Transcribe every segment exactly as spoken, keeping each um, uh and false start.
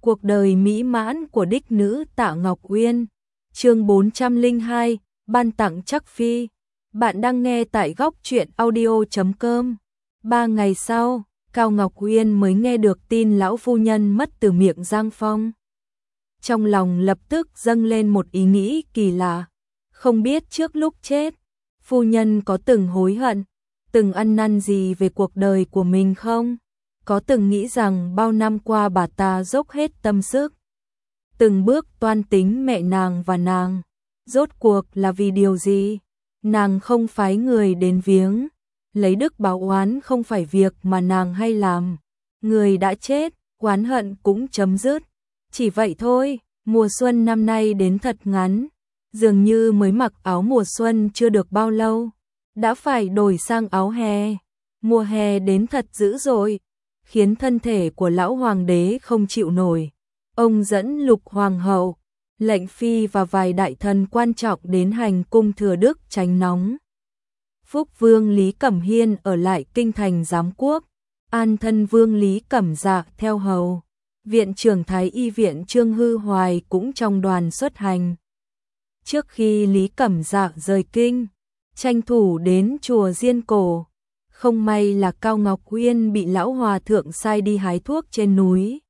Cuộc đời mỹ mãn của đích nữ Tạ Ngọc Uyên. Chương bốn trăm lẻ hai, ban tặng Trắc Phi. Bạn đang nghe tại góc truyện audio chấm com. Ba ngày sau, Cao Ngọc Uyên mới nghe được tin lão phu nhân mất từ miệng Giang Phong. Trong lòng lập tức dâng lên một ý nghĩ kỳ lạ. Không biết trước lúc chết, phu nhân có từng hối hận, từng ăn năn gì về cuộc đời của mình không? Có từng nghĩ rằng bao năm qua bà ta dốc hết tâm sức, từng bước toan tính mẹ nàng và nàng, rốt cuộc là vì điều gì? Nàng không phái người đến viếng, lấy đức báo oán không phải việc mà nàng hay làm. Người đã chết, oán hận cũng chấm dứt. Chỉ vậy thôi, mùa xuân năm nay đến thật ngắn, dường như mới mặc áo mùa xuân chưa được bao lâu, đã phải đổi sang áo hè. Mùa hè đến thật dữ dội, khiến thân thể của lão hoàng đế không chịu nổi. Ông dẫn Lục hoàng hậu, lệnh phi và vài đại thần quan trọng đến hành cung Thừa Đức tránh nóng. Phúc vương Lý Cẩm Hiên ở lại kinh thành giám quốc, an thân vương Lý Cẩm Dạ theo hầu. Viện trưởng Thái y viện Trương Hư Hoài cũng trong đoàn xuất hành. Trước khi Lý Cẩm Dạ rời kinh, tranh thủ đến chùa Diên Cổ. Không may là Cao Ngọc Uyên bị lão hòa thượng sai đi hái thuốc trên núi.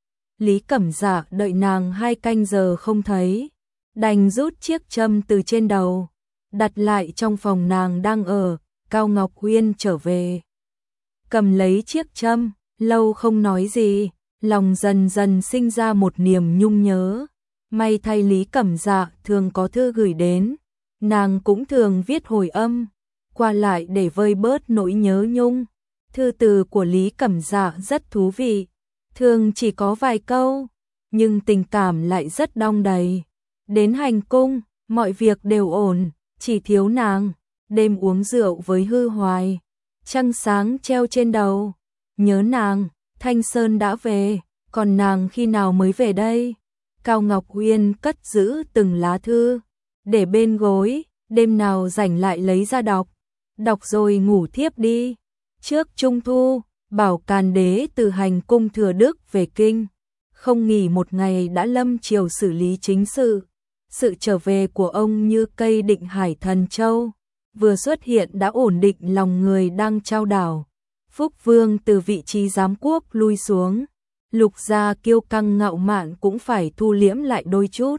Lý Cẩm Dạ đợi nàng hai canh giờ không thấy, đành rút chiếc châm từ trên đầu, đặt lại trong phòng nàng đang ở. Cao Ngọc Uyên trở về, cầm lấy chiếc châm, lâu không nói gì, lòng dần dần sinh ra một niềm nhung nhớ. May thay Lý Cẩm Dạ thường có thư gửi đến, nàng cũng thường viết hồi âm qua lại để vơi bớt nỗi nhớ nhung. Thư từ của Lý Cẩm Dạ rất thú vị, thường chỉ có vài câu, nhưng tình cảm lại rất đong đầy. Đến hành cung, mọi việc đều ổn, chỉ thiếu nàng. Đêm uống rượu với Hư Hoài, trăng sáng treo trên đầu. Nhớ nàng, Thanh Sơn đã về, còn nàng khi nào mới về đây? Cao Ngọc Uyên cất giữ từng lá thư, để bên gối, đêm nào rảnh lại lấy ra đọc. Đọc rồi ngủ thiếp đi. Trước Trung Thu, Bảo Càn Đế từ hành cung Thừa Đức về kinh, không nghỉ một ngày đã lâm chiều xử lý chính sự. Sự trở về của ông như cây định hải thần châu, vừa xuất hiện đã ổn định lòng người đang trao đảo. Phúc vương từ vị trí giám quốc lui xuống, Lục gia kiêu căng ngạo mạn cũng phải thu liễm lại đôi chút.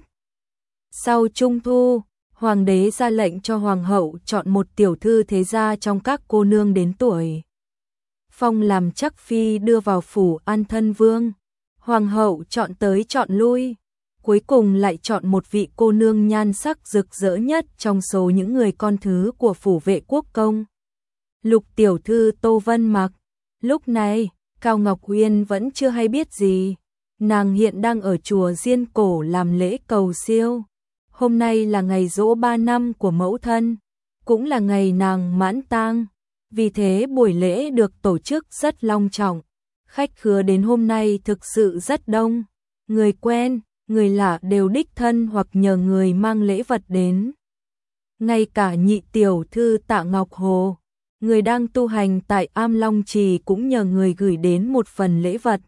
Sau Trung Thu, hoàng đế ra lệnh cho hoàng hậu chọn một tiểu thư thế gia trong các cô nương đến tuổi phong làm Trắc Phi đưa vào phủ an thân vương. Hoàng hậu chọn tới chọn lui, cuối cùng lại chọn một vị cô nương nhan sắc rực rỡ nhất trong số những người con thứ của phủ vệ quốc công. Lục tiểu thư Tô Vân Mặc. Lúc này, Cao Ngọc Uyên vẫn chưa hay biết gì. Nàng hiện đang ở chùa Diên Cổ làm lễ cầu siêu. Hôm nay là ngày giỗ ba năm của mẫu thân, cũng là ngày nàng mãn tang. Vì thế buổi lễ được tổ chức rất long trọng. Khách khứa đến hôm nay thực sự rất đông. Người quen, người lạ đều đích thân hoặc nhờ người mang lễ vật đến. Ngay cả nhị tiểu thư Tạ Ngọc Hồ, người đang tu hành tại Am Long Trì cũng nhờ người gửi đến một phần lễ vật.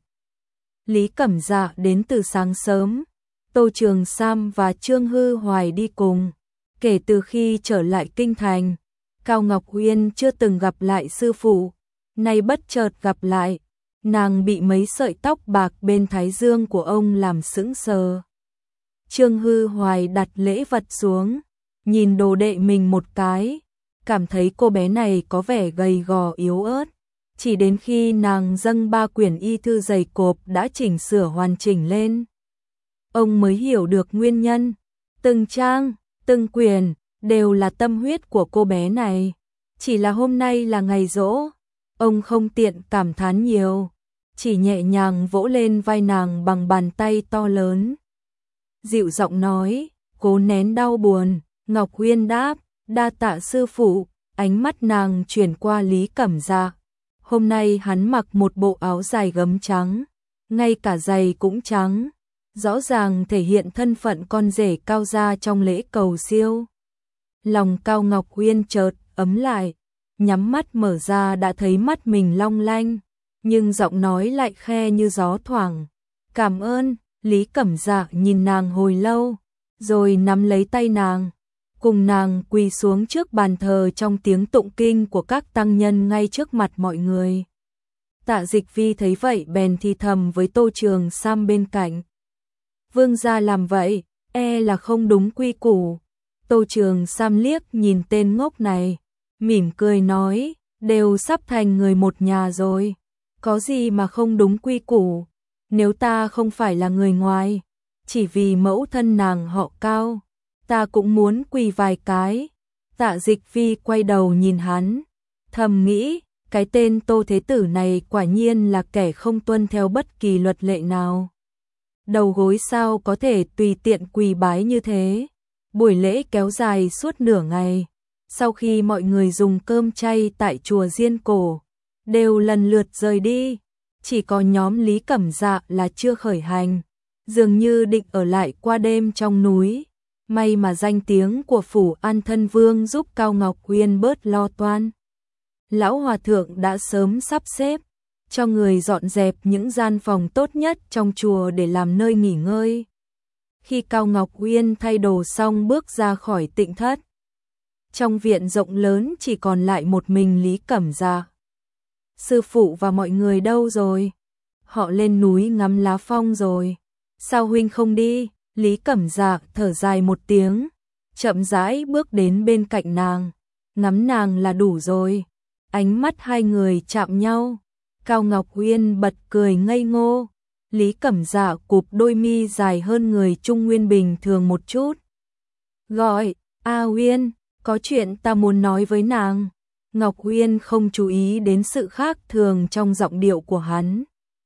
Lý Cẩm Dạ đến từ sáng sớm, Tô Trường Sam và Trương Hư Hoài đi cùng. Kể từ khi trở lại kinh thành, Cao Ngọc Uyên chưa từng gặp lại sư phụ, nay bất chợt gặp lại, nàng bị mấy sợi tóc bạc bên thái dương của ông làm sững sờ. Trương Hư Hoài đặt lễ vật xuống, nhìn đồ đệ mình một cái, cảm thấy cô bé này có vẻ gầy gò yếu ớt. Chỉ đến khi nàng dâng ba quyển y thư dày cộp đã chỉnh sửa hoàn chỉnh lên, ông mới hiểu được nguyên nhân. Từng trang, từng quyển đều là tâm huyết của cô bé này. Chỉ là hôm nay là ngày giỗ, ông không tiện cảm thán nhiều, chỉ nhẹ nhàng vỗ lên vai nàng bằng bàn tay to lớn. Dịu giọng nói, cố nén đau buồn. Ngọc Uyên đáp, đa tạ sư phụ. Ánh mắt nàng chuyển qua Lý Cẩm Dạ. Hôm nay hắn mặc một bộ áo dài gấm trắng, ngay cả giày cũng trắng, rõ ràng thể hiện thân phận con rể Cao gia trong lễ cầu siêu. Lòng Cao Ngọc Uyên chợt ấm lại, nhắm mắt mở ra đã thấy mắt mình long lanh, nhưng giọng nói lại khe như gió thoảng. Cảm ơn. Lý Cẩm Dạ nhìn nàng hồi lâu, rồi nắm lấy tay nàng, cùng nàng quỳ xuống trước bàn thờ trong tiếng tụng kinh của các tăng nhân ngay trước mặt mọi người. Tạ Dịch Vi thấy vậy bèn thì thầm với Tô Trường Sam bên cạnh. Vương gia làm vậy, e là không đúng quy củ. Tô Trường Sam liếc nhìn tên ngốc này, mỉm cười nói, đều sắp thành người một nhà rồi, có gì mà không đúng quy củ. Nếu ta không phải là người ngoài, chỉ vì mẫu thân nàng họ Cao, ta cũng muốn quỳ vài cái. Tạ Dịch Vi quay đầu nhìn hắn, thầm nghĩ, cái tên Tô Thế Tử này quả nhiên là kẻ không tuân theo bất kỳ luật lệ nào. Đầu gối sao có thể tùy tiện quỳ bái như thế. Buổi lễ kéo dài suốt nửa ngày. Sau khi mọi người dùng cơm chay tại chùa Diên Cổ, đều lần lượt rời đi. Chỉ có nhóm Lý Cẩm Dạ là chưa khởi hành, dường như định ở lại qua đêm trong núi. May mà danh tiếng của phủ An Thân Vương giúp Cao Ngọc Uyên bớt lo toan. Lão Hòa Thượng đã sớm sắp xếp cho người dọn dẹp những gian phòng tốt nhất trong chùa để làm nơi nghỉ ngơi. Khi Cao Ngọc Uyên thay đồ xong bước ra khỏi tịnh thất, trong viện rộng lớn chỉ còn lại một mình Lý Cẩm Dạ. Sư phụ và mọi người đâu rồi? Họ lên núi ngắm lá phong rồi. Sao huynh không đi? Lý Cẩm Dạ thở dài một tiếng, chậm rãi bước đến bên cạnh nàng, ngắm nàng là đủ rồi. Ánh mắt hai người chạm nhau, Cao Ngọc Uyên bật cười ngây ngô. Lý Cẩm Dạ cụp đôi mi dài hơn người Trung Nguyên bình thường một chút. Gọi, A Uyên, có chuyện ta muốn nói với nàng. Ngọc Uyên không chú ý đến sự khác thường trong giọng điệu của hắn.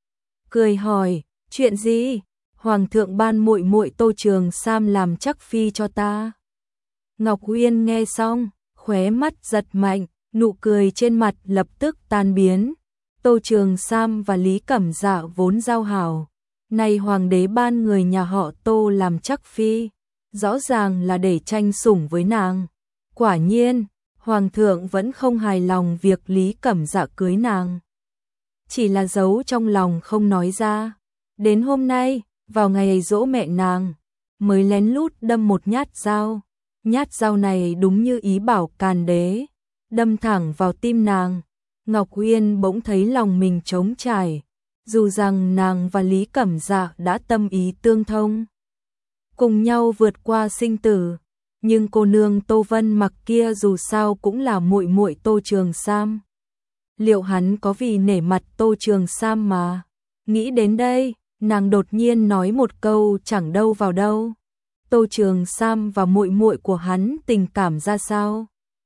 Cười hỏi, chuyện gì? Hoàng thượng ban muội muội Tô Trường Sam làm chắc phi cho ta. Ngọc Uyên nghe xong, khóe mắt giật mạnh, nụ cười trên mặt lập tức tan biến. Tô Trường Sam và Lý Cẩm Dạ vốn giao hảo, nay hoàng đế ban người nhà họ Tô làm chắc phi, rõ ràng là để tranh sủng với nàng. Quả nhiên, hoàng thượng vẫn không hài lòng việc Lý Cẩm Dạ cưới nàng, chỉ là giấu trong lòng không nói ra. Đến hôm nay, vào ngày giỗ mẹ nàng, mới lén lút đâm một nhát dao. Nhát dao này đúng như ý bảo Càn Đế, đâm thẳng vào tim nàng. Ngọc Uyên bỗng thấy lòng mình trống trải, dù rằng nàng và Lý Cẩm Dạ đã tâm ý tương thông, cùng nhau vượt qua sinh tử, nhưng cô nương Tô Vân Mặc kia dù sao cũng là muội muội Tô Trường Sam. Liệu hắn có vì nể mặt Tô Trường Sam mà? Nghĩ đến đây, nàng đột nhiên nói một câu chẳng đâu vào đâu. Tô Trường Sam và muội muội của hắn tình cảm ra sao?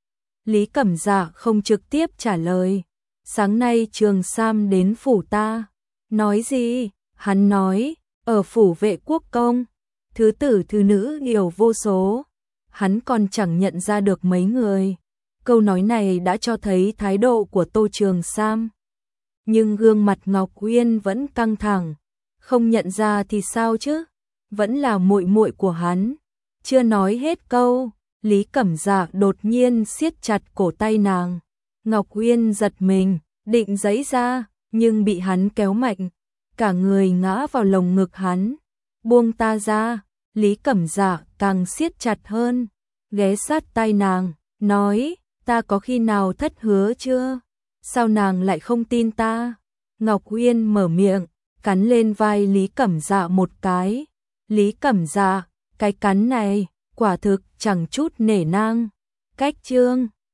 Lý Cẩm Dạ không trực tiếp trả lời. Sáng nay Trường Sam đến phủ ta. Nói gì? Hắn nói, ở phủ Vệ Quốc Công, thứ tử thứ nữ nhiều vô số. Hắn còn chẳng nhận ra được mấy người. Câu nói này đã cho thấy thái độ của Tô Trường Sam. Nhưng gương mặt Ngọc Uyên vẫn căng thẳng. Không nhận ra thì sao chứ? Vẫn là muội muội của hắn. Chưa nói hết câu, Lý Cẩm Dạ đột nhiên siết chặt cổ tay nàng. Ngọc Uyên giật mình, định giãy ra, nhưng bị hắn kéo mạnh, cả người ngã vào lồng ngực hắn. Buông ta ra. Lý Cẩm Dạ càng siết chặt hơn, ghé sát tai nàng, nói, ta có khi nào thất hứa chưa? Sao nàng lại không tin ta? Ngọc Uyên mở miệng, cắn lên vai Lý Cẩm Dạ một cái. Lý Cẩm Dạ, cái cắn này, quả thực chẳng chút nể nang. Cách chương